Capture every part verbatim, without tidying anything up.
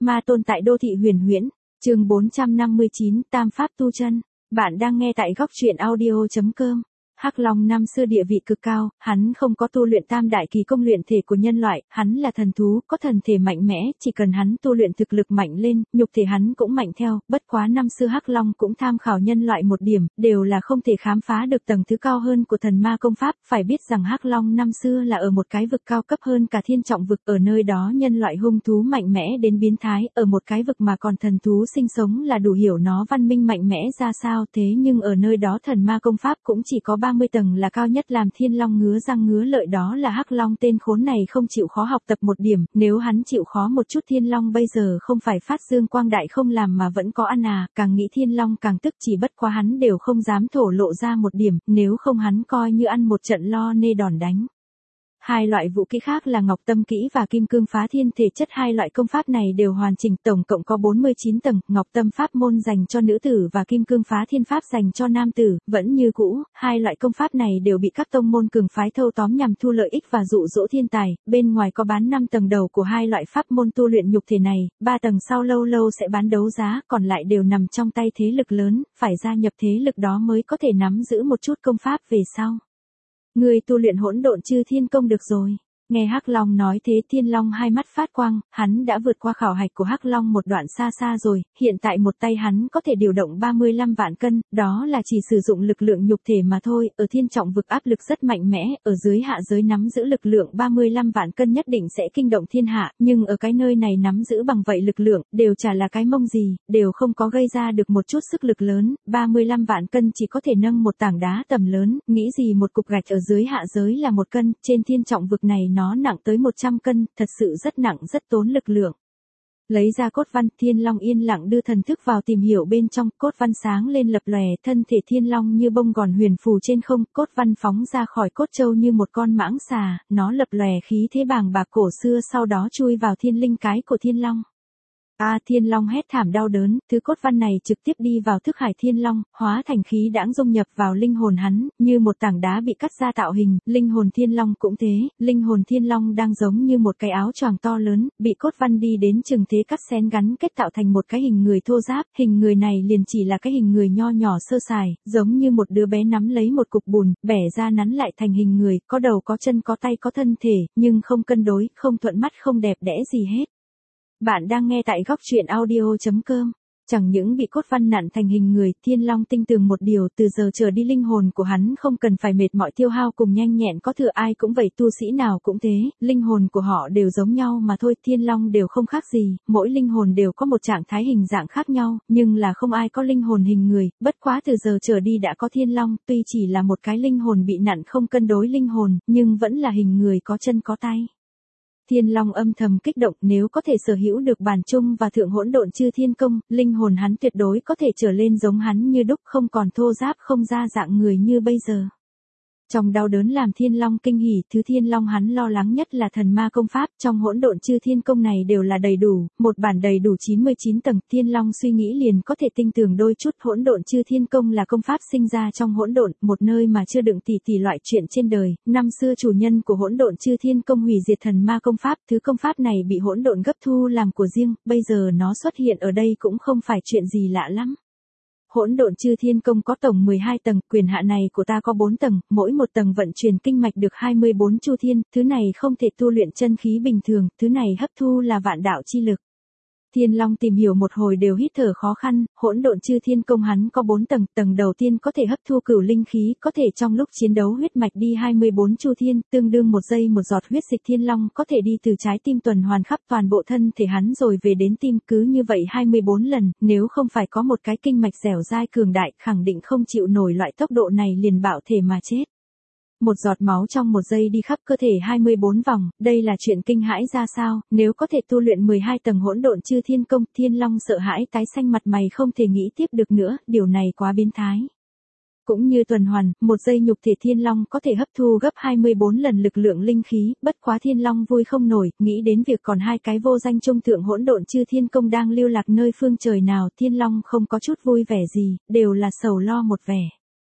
Ma tôn tại đô thị huyền huyễn, chương bốn trăm năm mươi chín, Tam Pháp tu chân. Bạn đang nghe tại góc truyện audio chấm com. Hắc Long năm xưa địa vị cực cao, hắn không có tu luyện tam đại kỳ công luyện thể của nhân loại, hắn là thần thú, có thần thể mạnh mẽ, chỉ cần hắn tu luyện thực lực mạnh lên, nhục thể hắn cũng mạnh theo, bất quá năm xưa Hắc Long cũng tham khảo nhân loại một điểm, đều là không thể khám phá được tầng thứ cao hơn của thần ma công pháp, phải biết rằng Hắc Long năm xưa là ở một cái vực cao cấp hơn cả thiên trọng vực, ở nơi đó nhân loại hung thú mạnh mẽ đến biến thái, ở một cái vực mà còn thần thú sinh sống là đủ hiểu nó văn minh mạnh mẽ ra sao, thế nhưng ở nơi đó thần ma công pháp cũng chỉ có ba mươi tầng là cao nhất, làm Thiên Long ngứa răng ngứa lợi. Đó là Hắc Long tên khốn này không chịu khó học tập một điểm, nếu hắn chịu khó một chút Thiên Long bây giờ không phải phát dương quang đại không làm mà vẫn có ăn à, càng nghĩ Thiên Long càng tức, chỉ bất quá hắn đều không dám thổ lộ ra một điểm, nếu không hắn coi như ăn một trận lo nê đòn đánh. Hai loại vũ khí khác là Ngọc Tâm Kỹ và Kim Cương Phá Thiên thể chất, hai loại công pháp này đều hoàn chỉnh, tổng cộng có bốn mươi chín tầng, Ngọc Tâm pháp môn dành cho nữ tử và Kim Cương Phá Thiên pháp dành cho nam tử, vẫn như cũ, hai loại công pháp này đều bị các tông môn cường phái thâu tóm nhằm thu lợi ích và dụ dỗ thiên tài, bên ngoài có bán năm tầng đầu của hai loại pháp môn tu luyện nhục thể này, ba tầng sau lâu lâu sẽ bán đấu giá, còn lại đều nằm trong tay thế lực lớn, phải gia nhập thế lực đó mới có thể nắm giữ một chút công pháp về sau. Người tu luyện hỗn độn chư thiên công được rồi. Nghe Hắc Long nói thế, Thiên Long hai mắt phát quang, hắn đã vượt qua khảo hạch của Hắc Long một đoạn xa xa rồi, hiện tại một tay hắn có thể điều động ba mươi lăm vạn cân, đó là chỉ sử dụng lực lượng nhục thể mà thôi, ở thiên trọng vực áp lực rất mạnh mẽ, ở dưới hạ giới nắm giữ lực lượng ba mươi lăm vạn cân nhất định sẽ kinh động thiên hạ, nhưng ở cái nơi này nắm giữ bằng vậy lực lượng, đều chả là cái mông gì, đều không có gây ra được một chút sức lực lớn, ba mươi lăm vạn cân chỉ có thể nâng một tảng đá tầm lớn, nghĩ gì một cục gạch ở dưới hạ giới là một cân, trên thiên trọng vực này nó Nó nặng tới một trăm cân, thật sự rất nặng, rất tốn lực lượng. Lấy ra cốt văn, Thiên Long yên lặng đưa thần thức vào tìm hiểu bên trong, cốt văn sáng lên lập lòe, thân thể Thiên Long như bông gòn huyền phù trên không, cốt văn phóng ra khỏi cốt châu như một con mãng xà, nó lập lòe khí thế bàng bạc cổ xưa, sau đó chui vào thiên linh cái của Thiên Long. A à, Thiên Long hét thảm đau đớn, thứ cốt văn này trực tiếp đi vào thức hải Thiên Long, hóa thành khí đãng dung nhập vào linh hồn hắn, như một tảng đá bị cắt ra tạo hình, linh hồn Thiên Long cũng thế, linh hồn Thiên Long đang giống như một cái áo choàng to lớn, bị cốt văn đi đến chừng thế cắt xén gắn kết tạo thành một cái hình người thô ráp, hình người này liền chỉ là cái hình người nho nhỏ sơ sài, giống như một đứa bé nắm lấy một cục bùn, bẻ ra nắn lại thành hình người, có đầu có chân có tay có thân thể, nhưng không cân đối, không thuận mắt không đẹp đẽ gì hết. Bạn đang nghe tại góc truyện audio chấm com. Chẳng những bị cốt văn nặn thành hình người, Thiên Long tinh tường một điều, từ giờ trở đi linh hồn của hắn không cần phải mệt mỏi tiêu hao cùng nhanh nhẹn có thừa, ai cũng vậy, tu sĩ nào cũng thế, linh hồn của họ đều giống nhau mà thôi, Thiên Long đều không khác gì, mỗi linh hồn đều có một trạng thái hình dạng khác nhau, nhưng là không ai có linh hồn hình người, bất quá từ giờ trở đi đã có Thiên Long, tuy chỉ là một cái linh hồn bị nặn không cân đối linh hồn, nhưng vẫn là hình người có chân có tay. Thiên Long âm thầm kích động, nếu có thể sở hữu được bản chung và thượng hỗn độn chư thiên công, linh hồn hắn tuyệt đối có thể trở lên giống hắn như đúc, không còn thô ráp không ra dạng người như bây giờ. Trong đau đớn làm Thiên Long kinh hỉ, thứ Thiên Long hắn lo lắng nhất là thần ma công pháp, trong hỗn độn chư thiên công này đều là đầy đủ, một bản đầy đủ chín mươi chín tầng, Thiên Long suy nghĩ liền có thể tinh tường đôi chút, hỗn độn chư thiên công là công pháp sinh ra trong hỗn độn, một nơi mà chưa đựng tỷ tỷ loại chuyện trên đời, năm xưa chủ nhân của hỗn độn chư thiên công hủy diệt thần ma công pháp, thứ công pháp này bị hỗn độn gấp thu làm của riêng, bây giờ nó xuất hiện ở đây cũng không phải chuyện gì lạ lắm. Hỗn độn chư thiên công có tổng mười hai tầng, quyền hạn này của ta có bốn tầng, mỗi một tầng vận chuyển kinh mạch được hai mươi bốn chu thiên, thứ này không thể tu luyện chân khí bình thường, thứ này hấp thu là vạn đạo chi lực. Thiên Long tìm hiểu một hồi đều hít thở khó khăn, hỗn độn chư thiên công hắn có bốn tầng, tầng đầu tiên có thể hấp thu cửu linh khí, có thể trong lúc chiến đấu huyết mạch đi hai mươi bốn chu thiên, tương đương một giây một giọt huyết dịch Thiên Long có thể đi từ trái tim tuần hoàn khắp toàn bộ thân thể hắn rồi về đến tim, cứ như vậy hai mươi bốn lần, nếu không phải có một cái kinh mạch dẻo dai cường đại, khẳng định không chịu nổi loại tốc độ này liền bạo thể mà chết. Một giọt máu trong một giây đi khắp cơ thể hai mươi bốn vòng, đây là chuyện kinh hãi ra sao, nếu có thể tu luyện mười hai tầng hỗn độn chư thiên công, Thiên Long sợ hãi tái xanh mặt mày không thể nghĩ tiếp được nữa, điều này quá biến thái. Cũng như tuần hoàn, một giây nhục thể Thiên Long có thể hấp thu gấp hai mươi bốn lần lực lượng linh khí, bất quá Thiên Long vui không nổi, nghĩ đến việc còn hai cái vô danh trung thượng hỗn độn chư thiên công đang lưu lạc nơi phương trời nào, Thiên Long không có chút vui vẻ gì, đều là sầu lo một vẻ.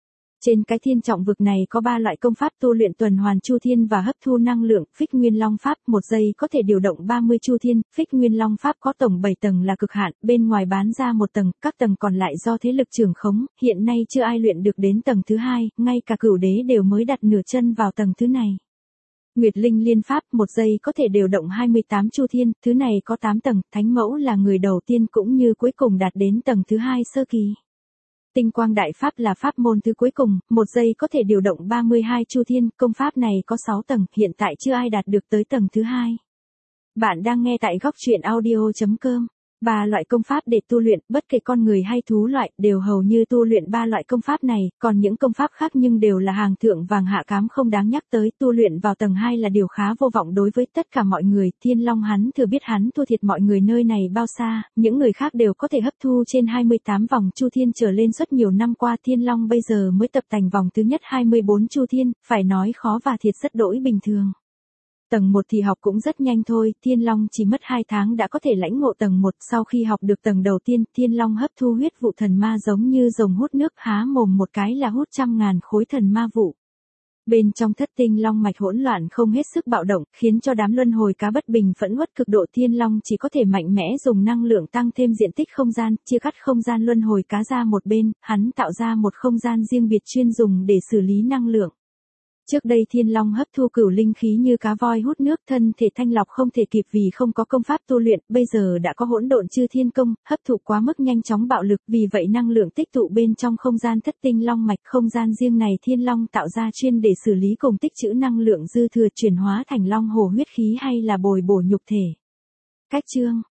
Trên cái thiên trọng vực này có ba loại công pháp tu luyện tuần hoàn chu thiên và hấp thu năng lượng. Phích Nguyên Long Pháp một giây có thể điều động ba mươi chu thiên. Phích Nguyên Long Pháp có tổng bảy tầng là cực hạn, bên ngoài bán ra một tầng, các tầng còn lại do thế lực trưởng khống. Hiện nay chưa ai luyện được đến tầng thứ hai, ngay cả cửu đế đều mới đặt nửa chân vào tầng thứ này. Nguyệt Linh Liên Pháp một giây có thể điều động hai mươi tám chu thiên, thứ này có tám tầng, Thánh Mẫu là người đầu tiên cũng như cuối cùng đạt đến tầng thứ hai sơ kỳ. Tinh Quang Đại Pháp là pháp môn thứ cuối cùng, một giây có thể điều động ba mươi hai chu thiên, công pháp này có sáu tầng, hiện tại chưa ai đạt được tới tầng thứ hai. Bạn đang nghe tại góc truyện audio chấm com. Ba loại công pháp để tu luyện, bất kể con người hay thú loại, đều hầu như tu luyện ba loại công pháp này, còn những công pháp khác nhưng đều là hàng thượng vàng hạ cám không đáng nhắc tới, tu luyện vào tầng hai là điều khá vô vọng đối với tất cả mọi người. Thiên Long hắn thừa biết hắn thua thiệt mọi người nơi này bao xa, những người khác đều có thể hấp thu trên hai mươi tám vòng chu thiên trở lên suốt nhiều năm qua. Thiên Long bây giờ mới tập thành vòng thứ nhất hai mươi bốn chu thiên, phải nói khó và thiệt rất đỗi bình thường. Tầng một thì học cũng rất nhanh thôi, Thiên Long chỉ mất hai tháng đã có thể lãnh ngộ tầng một. Sau khi học được tầng đầu tiên, Thiên Long hấp thu huyết vụ thần ma giống như rồng hút nước, há mồm một cái là hút trăm ngàn khối thần ma vụ. Bên trong thất tinh long mạch hỗn loạn không hết sức bạo động, khiến cho đám luân hồi cá bất bình phẫn uất cực độ. Thiên Long chỉ có thể mạnh mẽ dùng năng lượng tăng thêm diện tích không gian, chia cắt không gian luân hồi cá ra một bên, hắn tạo ra một không gian riêng biệt chuyên dùng để xử lý năng lượng. Trước đây Thiên Long hấp thu cửu linh khí như cá voi hút nước, thân thể thanh lọc không thể kịp vì không có công pháp tu luyện, bây giờ đã có hỗn độn chư thiên công, hấp thụ quá mức nhanh chóng bạo lực, vì vậy năng lượng tích tụ bên trong không gian thất tinh long mạch. Không gian riêng này Thiên Long tạo ra chuyên để xử lý cùng tích trữ năng lượng dư thừa, chuyển hóa thành long hổ huyết khí hay là bồi bổ nhục thể. Cách chương